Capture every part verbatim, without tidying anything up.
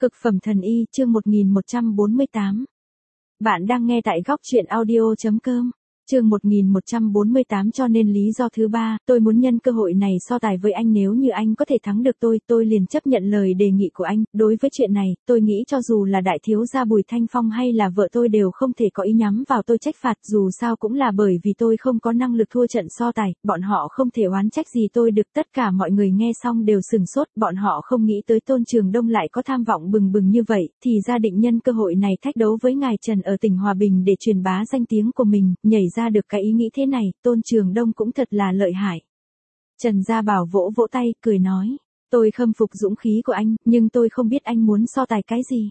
Cực phẩm thần y, chương một nghìn một trăm bốn mươi tám. Bạn đang nghe tại góc truyện audio chấm com. Chương một nghìn một trăm bốn mươi tám. Cho nên lý do thứ ba, tôi muốn nhân cơ hội này so tài với anh, nếu như anh có thể thắng được tôi, tôi liền chấp nhận lời đề nghị của anh. Đối với chuyện này, tôi nghĩ cho dù là đại thiếu gia Bùi Thanh Phong hay là vợ tôi đều không thể có ý nhắm vào tôi trách phạt, dù sao cũng là bởi vì tôi không có năng lực thua trận so tài, bọn họ không thể oán trách gì tôi được. Tất cả mọi người nghe xong đều sửng sốt, bọn họ không nghĩ tới Tôn Trường Đông lại có tham vọng bừng bừng như vậy, thì ra định nhân cơ hội này thách đấu với ngài Trần ở tỉnh Hòa Bình để truyền bá danh tiếng của mình, nhảy ra được cái ý nghĩ thế này, Tôn Trường Đông cũng thật là lợi hại. Trần Gia Bảo vỗ vỗ tay, cười nói, tôi khâm phục dũng khí của anh, nhưng tôi không biết anh muốn so tài cái gì.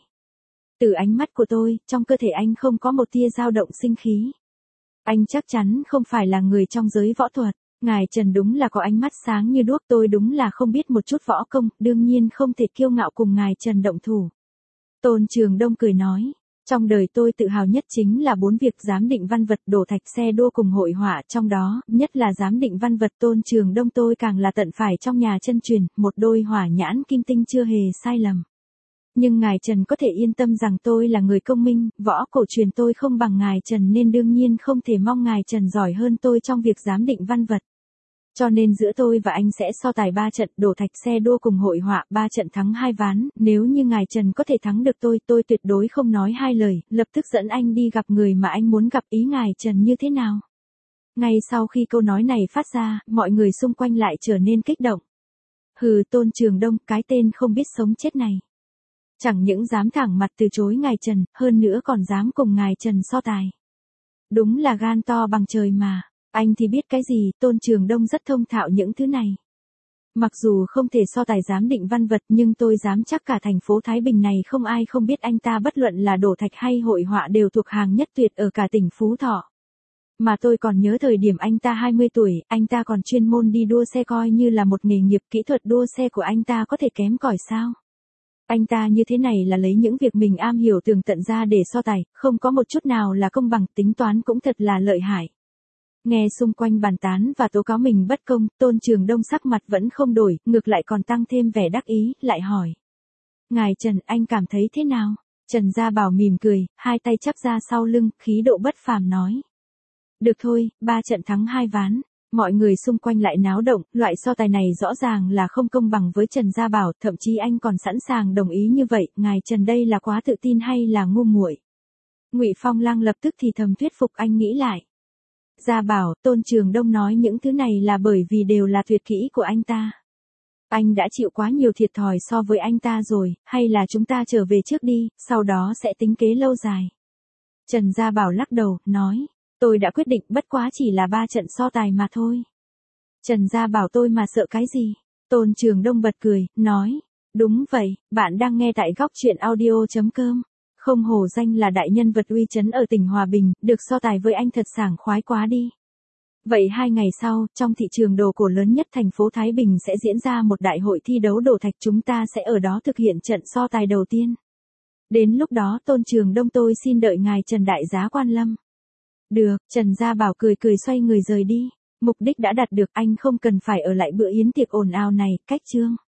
Từ ánh mắt của tôi, trong cơ thể anh không có một tia dao động sinh khí. Anh chắc chắn không phải là người trong giới võ thuật. Ngài Trần đúng là có ánh mắt sáng như đuốc, tôi đúng là không biết một chút võ công, đương nhiên không thể kiêu ngạo cùng ngài Trần động thủ. Tôn Trường Đông cười nói, trong đời tôi tự hào nhất chính là bốn việc: giám định văn vật, đổ thạch, xe đua cùng hội họa, trong đó, nhất là giám định văn vật Tôn Trường Đông tôi càng là tận phải trong nhà chân truyền, một đôi hỏa nhãn kim tinh chưa hề sai lầm. Nhưng ngài Trần có thể yên tâm rằng tôi là người công minh, võ cổ truyền tôi không bằng ngài Trần nên đương nhiên không thể mong ngài Trần giỏi hơn tôi trong việc giám định văn vật. Cho nên giữa tôi và anh sẽ so tài ba trận, đổ thạch, xe đua cùng hội họa, ba trận thắng hai ván, nếu như ngài Trần có thể thắng được tôi, tôi tuyệt đối không nói hai lời, lập tức dẫn anh đi gặp người mà anh muốn gặp. Ý ngài Trần như thế nào? Ngay sau khi câu nói này phát ra, mọi người xung quanh lại trở nên kích động. Hừ, Tôn Trường Đông, cái tên không biết sống chết này. Chẳng những dám thẳng mặt từ chối ngài Trần, hơn nữa còn dám cùng ngài Trần so tài. Đúng là gan to bằng trời mà. Anh thì biết cái gì, Tôn Trường Đông rất thông thạo những thứ này. Mặc dù không thể so tài giám định văn vật, nhưng tôi dám chắc cả thành phố Thái Bình này không ai không biết anh ta, bất luận là đổ thạch hay hội họa đều thuộc hàng nhất tuyệt ở cả tỉnh Phú Thọ. Mà tôi còn nhớ thời điểm anh ta hai mươi tuổi, anh ta còn chuyên môn đi đua xe coi như là một nghề nghiệp, kỹ thuật đua xe của anh ta có thể kém cỏi sao? Anh ta như thế này là lấy những việc mình am hiểu tường tận ra để so tài, không có một chút nào là công bằng, tính toán cũng thật là lợi hại. Nghe xung quanh bàn tán và tố cáo mình bất công, Tôn Trường Đông sắc mặt vẫn không đổi, ngược lại còn tăng thêm vẻ đắc ý, lại hỏi. Ngài Trần, anh cảm thấy thế nào? Trần Gia Bảo mỉm cười, hai tay chắp ra sau lưng, khí độ bất phàm nói. Được thôi, ba trận thắng hai ván. Mọi người xung quanh lại náo động, loại so tài này rõ ràng là không công bằng với Trần Gia Bảo, thậm chí anh còn sẵn sàng đồng ý như vậy, ngài Trần đây là quá tự tin hay là ngu muội? Ngụy Phong Lăng lập tức thì thầm thuyết phục anh nghĩ lại. Gia Bảo, Tôn Trường Đông nói những thứ này là bởi vì đều là tuyệt kỹ của anh ta. Anh đã chịu quá nhiều thiệt thòi so với anh ta rồi, hay là chúng ta trở về trước đi, sau đó sẽ tính kế lâu dài. Trần Gia Bảo lắc đầu, nói, tôi đã quyết định, bất quá chỉ là ba trận so tài mà thôi. Trần Gia Bảo, tôi mà sợ cái gì? Tôn Trường Đông bật cười, nói, đúng vậy, bạn đang nghe tại góc truyện audio chấm com. Không hổ danh là đại nhân vật uy chấn ở tỉnh Hòa Bình, được so tài với anh thật sảng khoái quá đi. Vậy hai ngày sau, trong thị trường đồ cổ lớn nhất thành phố Thái Bình sẽ diễn ra một đại hội thi đấu đổ thạch, chúng ta sẽ ở đó thực hiện trận so tài đầu tiên. Đến lúc đó Tôn Trường Đông tôi xin đợi ngài Trần đại giá quan lâm. Được, Trần Gia Bảo cười cười xoay người rời đi. Mục đích đã đạt được, anh không cần phải ở lại bữa yến tiệc ồn ào này, cách chương.